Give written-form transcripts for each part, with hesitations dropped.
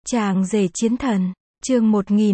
Chàng rể chiến thần, chương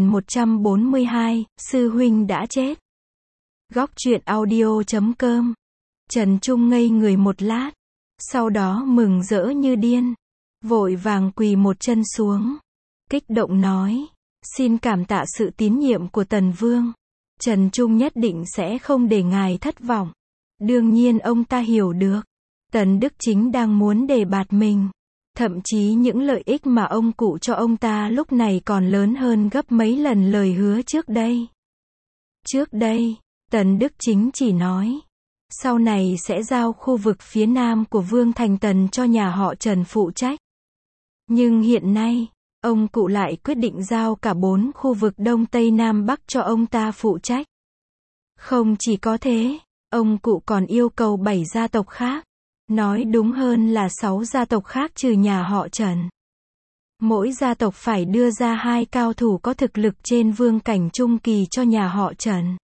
1142, sư huynh đã chết. Góc truyện audio.com. Trần Trung ngây người một lát, sau đó mừng rỡ như điên, vội vàng quỳ một chân xuống, kích động nói, xin cảm tạ sự tín nhiệm của Tần Vương. Trần Trung nhất định sẽ không để ngài thất vọng. Đương nhiên ông ta hiểu được, Tần Đức Chính đang muốn đề bạt mình. Thậm chí những lợi ích mà ông cụ cho ông ta lúc này còn lớn hơn gấp mấy lần lời hứa trước đây. Trước đây, Tần Đức Chính chỉ nói, sau này sẽ giao khu vực phía nam của Vương Thành Tần cho nhà họ Trần phụ trách. Nhưng hiện nay, ông cụ lại quyết định giao cả 4 khu vực Đông Tây Nam Bắc cho ông ta phụ trách. Không chỉ có thế, ông cụ còn yêu cầu 7 gia tộc khác. Nói đúng hơn là 6 gia tộc khác trừ nhà họ Trần. Mỗi gia tộc phải đưa ra 2 cao thủ có thực lực trên vương cảnh trung kỳ cho nhà họ Trần.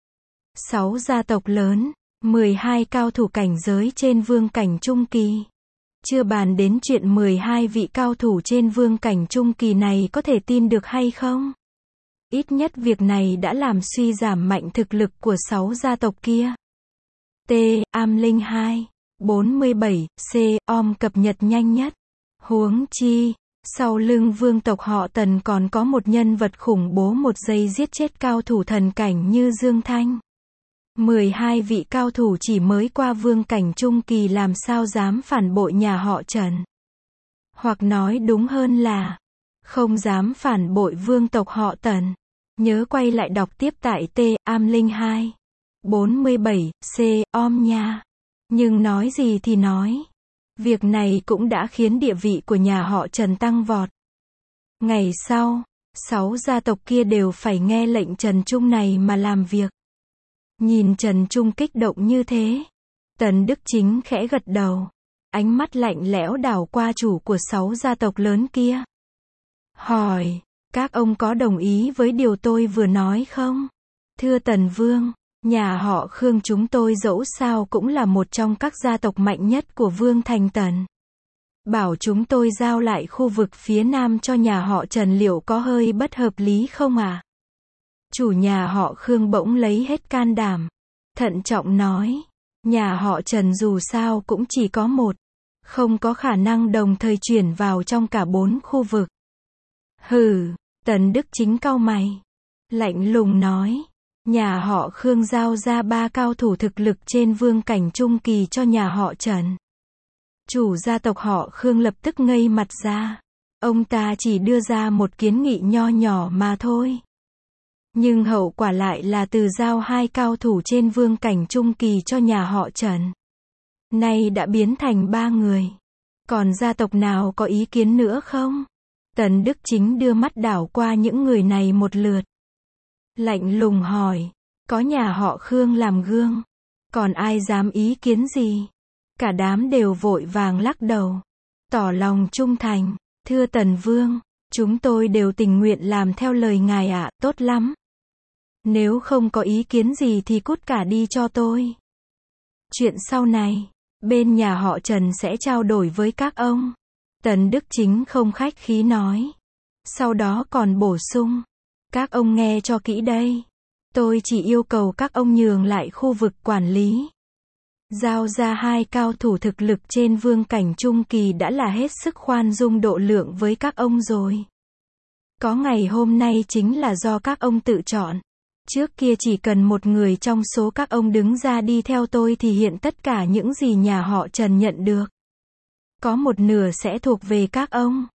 6 gia tộc lớn, 12 cao thủ cảnh giới trên vương cảnh trung kỳ. Chưa bàn đến chuyện 12 vị cao thủ trên vương cảnh trung kỳ này có thể tin được hay không? Ít nhất việc này đã làm suy giảm mạnh thực lực của 6 gia tộc kia. Am Linh 2 47, om cập nhật nhanh nhất. Huống chi, sau lưng vương tộc họ Tần còn có một nhân vật khủng bố một giây giết chết cao thủ thần cảnh như Dương Thanh. 12 vị cao thủ chỉ mới qua vương cảnh trung kỳ làm sao dám phản bội nhà họ Trần. Hoặc nói đúng hơn là, không dám phản bội vương tộc họ Tần. Nhớ quay lại đọc tiếp tại Am Linh 2 47, om nha. Nhưng nói gì thì nói, việc này cũng đã khiến địa vị của nhà họ Trần tăng vọt. Ngày sau, 6 gia tộc kia đều phải nghe lệnh Trần Trung này mà làm việc. Nhìn Trần Trung kích động như thế, Tần Đức Chính khẽ gật đầu, ánh mắt lạnh lẽo đảo qua chủ của 6 gia tộc lớn kia. Hỏi, các ông có đồng ý với điều tôi vừa nói không? Thưa Tần Vương, nhà họ Khương chúng tôi dẫu sao cũng là một trong các gia tộc mạnh nhất của Vương Thành Tần. Bảo chúng tôi giao lại khu vực phía nam cho nhà họ Trần liệu có hơi bất hợp lý không à? Chủ nhà họ Khương bỗng lấy hết can đảm, thận trọng nói, nhà họ Trần dù sao cũng chỉ có một, không có khả năng đồng thời chuyển vào trong cả 4 khu vực. Hừ, Tần Đức Chính cau mày, lạnh lùng nói. Nhà họ Khương giao ra 3 cao thủ thực lực trên vương cảnh trung kỳ cho nhà họ Trần. Chủ gia tộc họ Khương lập tức ngây mặt ra. Ông ta chỉ đưa ra một kiến nghị nho nhỏ mà thôi. Nhưng hậu quả lại là từ giao 2 cao thủ trên vương cảnh trung kỳ cho nhà họ Trần. Nay đã biến thành 3 người. Còn gia tộc nào có ý kiến nữa không? Tần Đức Chính đưa mắt đảo qua những người này một lượt. Lạnh lùng hỏi, có nhà họ Khương làm gương, còn ai dám ý kiến gì? Cả đám đều vội vàng lắc đầu, tỏ lòng trung thành. Thưa Tần Vương, chúng tôi đều tình nguyện làm theo lời ngài ạ, tốt lắm. Nếu không có ý kiến gì thì cút cả đi cho tôi. Chuyện sau này, bên nhà họ Trần sẽ trao đổi với các ông. Tần Đức Chính không khách khí nói. Sau đó còn bổ sung. Các ông nghe cho kỹ đây. Tôi chỉ yêu cầu các ông nhường lại khu vực quản lý. Giao ra 2 cao thủ thực lực trên vương cảnh trung kỳ đã là hết sức khoan dung độ lượng với các ông rồi. Có ngày hôm nay chính là do các ông tự chọn. Trước kia chỉ cần một người trong số các ông đứng ra đi theo tôi thì hiện tất cả những gì nhà họ Trần nhận được. Có một nửa sẽ thuộc về các ông.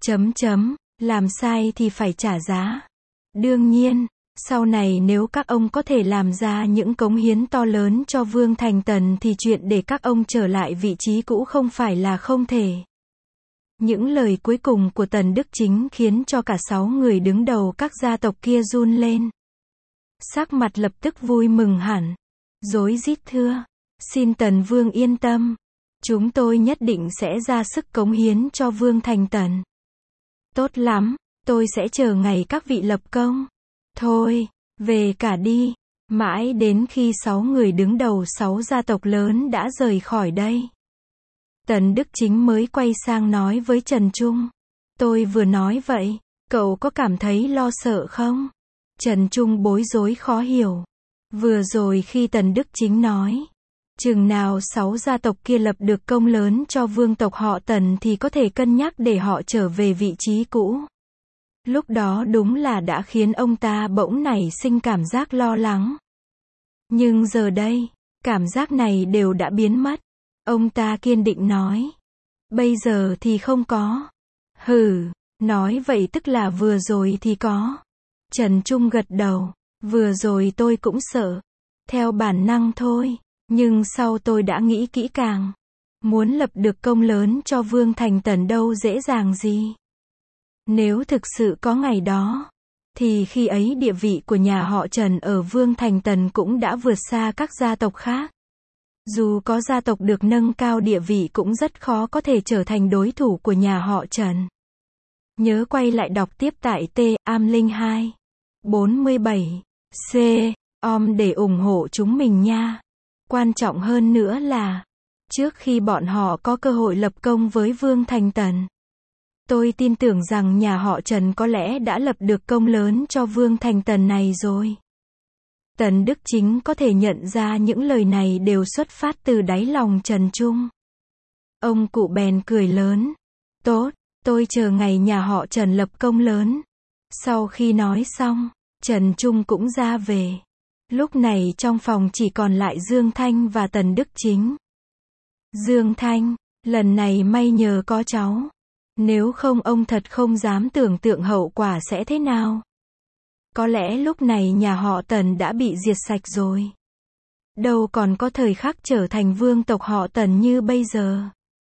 Làm sai thì phải trả giá. Đương nhiên, sau này nếu các ông có thể làm ra những cống hiến to lớn cho Vương Thành Tần thì chuyện để các ông trở lại vị trí cũ không phải là không thể. Những lời cuối cùng của Tần Đức Chính khiến cho cả 6 người đứng đầu các gia tộc kia run lên. Sắc mặt lập tức vui mừng hẳn. Rối rít thưa, xin Tần Vương yên tâm. Chúng tôi nhất định sẽ ra sức cống hiến cho Vương Thành Tần. Tốt lắm. Tôi sẽ chờ ngày các vị lập công. Thôi, về cả đi. Mãi đến khi 6 người đứng đầu 6 gia tộc lớn đã rời khỏi đây. Tần Đức Chính mới quay sang nói với Trần Trung. Tôi vừa nói vậy, cậu có cảm thấy lo sợ không? Trần Trung bối rối khó hiểu. Vừa rồi khi Tần Đức Chính nói, chừng nào 6 gia tộc kia lập được công lớn cho vương tộc họ Tần thì có thể cân nhắc để họ trở về vị trí cũ. Lúc đó đúng là đã khiến ông ta bỗng nảy sinh cảm giác lo lắng. Nhưng giờ đây, cảm giác này đều đã biến mất. Ông ta kiên định nói. Bây giờ thì không có. Hừ, nói vậy tức là vừa rồi thì có. Trần Trung gật đầu. Vừa rồi tôi cũng sợ. Theo bản năng thôi. Nhưng sau tôi đã nghĩ kỹ càng. Muốn lập được công lớn cho Vương Thành Tần đâu dễ dàng gì. Nếu thực sự có ngày đó, thì khi ấy địa vị của nhà họ Trần ở Vương Thành Tần cũng đã vượt xa các gia tộc khác. Dù có gia tộc được nâng cao địa vị cũng rất khó có thể trở thành đối thủ của nhà họ Trần. Nhớ quay lại đọc tiếp tại Am Linh 2 47 C để ủng hộ chúng mình nha. Quan trọng hơn nữa là, trước khi bọn họ có cơ hội lập công với Vương Thành Tần, tôi tin tưởng rằng nhà họ Trần có lẽ đã lập được công lớn cho Vương Thành Tần này rồi. Tần Đức Chính có thể nhận ra những lời này đều xuất phát từ đáy lòng Trần Trung. Ông cụ bèn cười lớn. Tốt, tôi chờ ngày nhà họ Trần lập công lớn. Sau khi nói xong, Trần Trung cũng ra về. Lúc này trong phòng chỉ còn lại Dương Thanh và Tần Đức Chính. Dương Thanh, lần này may nhờ có cháu. Nếu không ông thật không dám tưởng tượng hậu quả sẽ thế nào. Có lẽ lúc này nhà họ Tần đã bị diệt sạch rồi. Đâu còn có thời khắc trở thành vương tộc họ Tần như bây giờ.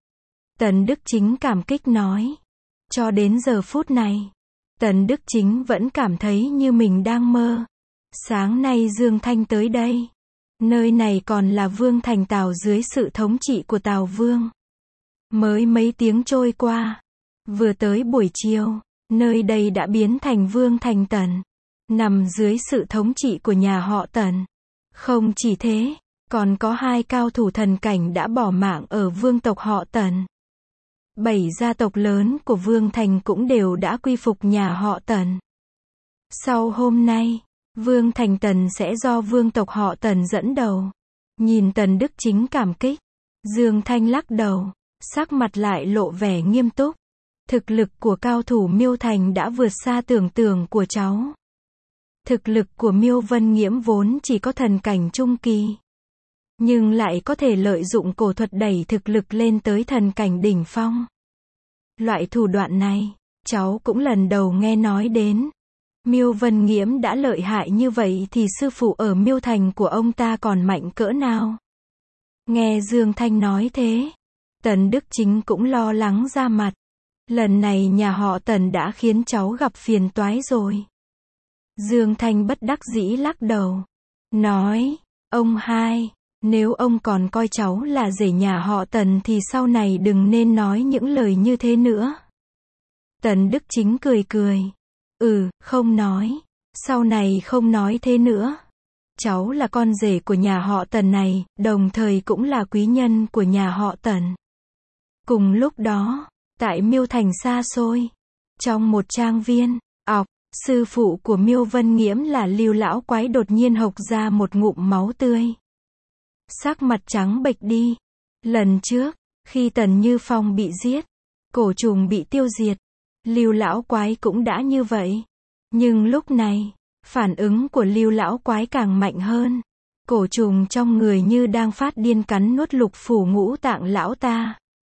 Tần Đức Chính cảm kích nói. Cho đến giờ phút này, Tần Đức Chính vẫn cảm thấy như mình đang mơ. Sáng nay Dương Thanh tới đây. Nơi này còn là Vương Thành Tào dưới sự thống trị của Tào Vương. Mới mấy tiếng trôi qua. Vừa tới buổi chiều, nơi đây đã biến thành Vương Thành Tần. Nằm dưới sự thống trị của nhà họ Tần. Không chỉ thế, còn có 2 cao thủ thần cảnh đã bỏ mạng ở vương tộc họ Tần. 7 gia tộc lớn của Vương Thành cũng đều đã quy phục nhà họ Tần. Sau hôm nay, Vương Thành Tần sẽ do vương tộc họ Tần dẫn đầu. Nhìn Tần Đức Chính cảm kích, Dương Thanh lắc đầu, sắc mặt lại lộ vẻ nghiêm túc. Thực lực của cao thủ Miêu Thành đã vượt xa tưởng tượng của cháu. Thực lực của Miêu Vân Nghiễm vốn chỉ có thần cảnh trung kỳ, nhưng lại có thể lợi dụng cổ thuật đẩy thực lực lên tới thần cảnh đỉnh phong. Loại thủ đoạn này, cháu cũng lần đầu nghe nói đến. Miêu Vân Nghiễm đã lợi hại như vậy thì sư phụ ở Miêu Thành của ông ta còn mạnh cỡ nào? Nghe Dương Thanh nói thế, Tần Đức Chính cũng lo lắng ra mặt. Lần này nhà họ Tần đã khiến cháu gặp phiền toái rồi. Dương Thanh bất đắc dĩ lắc đầu. Nói, ông hai, nếu ông còn coi cháu là rể nhà họ Tần thì sau này đừng nên nói những lời như thế nữa. Tần Đức Chính cười cười. Không nói. Sau này không nói thế nữa. Cháu là con rể của nhà họ Tần này, đồng thời cũng là quý nhân của nhà họ Tần. Cùng lúc đó, tại Miêu Thành xa xôi, trong một trang viên, sư phụ của Miêu Vân Nghiễm là Lưu lão quái đột nhiên hộc ra một ngụm máu tươi. Sắc mặt trắng bệch đi. Lần trước, khi Tần Như Phong bị giết, cổ trùng bị tiêu diệt, Lưu lão quái cũng đã như vậy. Nhưng lúc này, phản ứng của Lưu lão quái càng mạnh hơn. Cổ trùng trong người như đang phát điên cắn nuốt lục phủ ngũ tạng lão ta.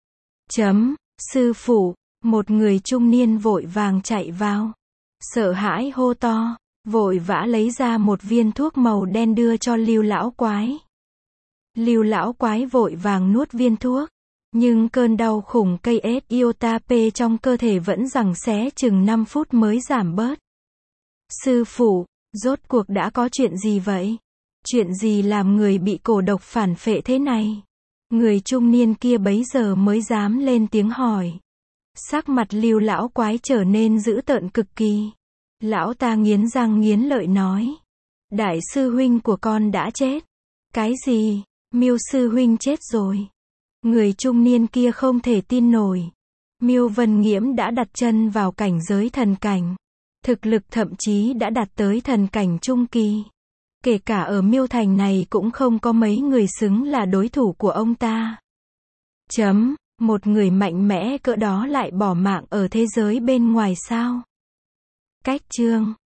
Sư phụ, một người trung niên vội vàng chạy vào. Sợ hãi hô to, vội vã lấy ra một viên thuốc màu đen đưa cho Lưu lão quái. Lưu lão quái vội vàng nuốt viên thuốc, nhưng cơn đau khủng cây iota P trong cơ thể vẫn giằng xé chừng 5 phút mới giảm bớt. Sư phụ, rốt cuộc đã có chuyện gì vậy? Chuyện gì làm người bị cổ độc phản phệ thế này? Người trung niên kia bấy giờ mới dám lên tiếng hỏi. Sắc mặt Lưu lão quái trở nên dữ tợn cực kỳ. Lão ta nghiến răng nghiến lợi nói. Đại sư huynh của con đã chết. Cái gì? Miêu sư huynh chết rồi. Người trung niên kia không thể tin nổi. Miêu Vân Nghiễm đã đặt chân vào cảnh giới thần cảnh. Thực lực thậm chí đã đạt tới thần cảnh trung kỳ. Kể cả ở Miêu Thành này cũng không có mấy người xứng là đối thủ của ông ta. Một người mạnh mẽ cỡ đó lại bỏ mạng ở thế giới bên ngoài sao? Cách chương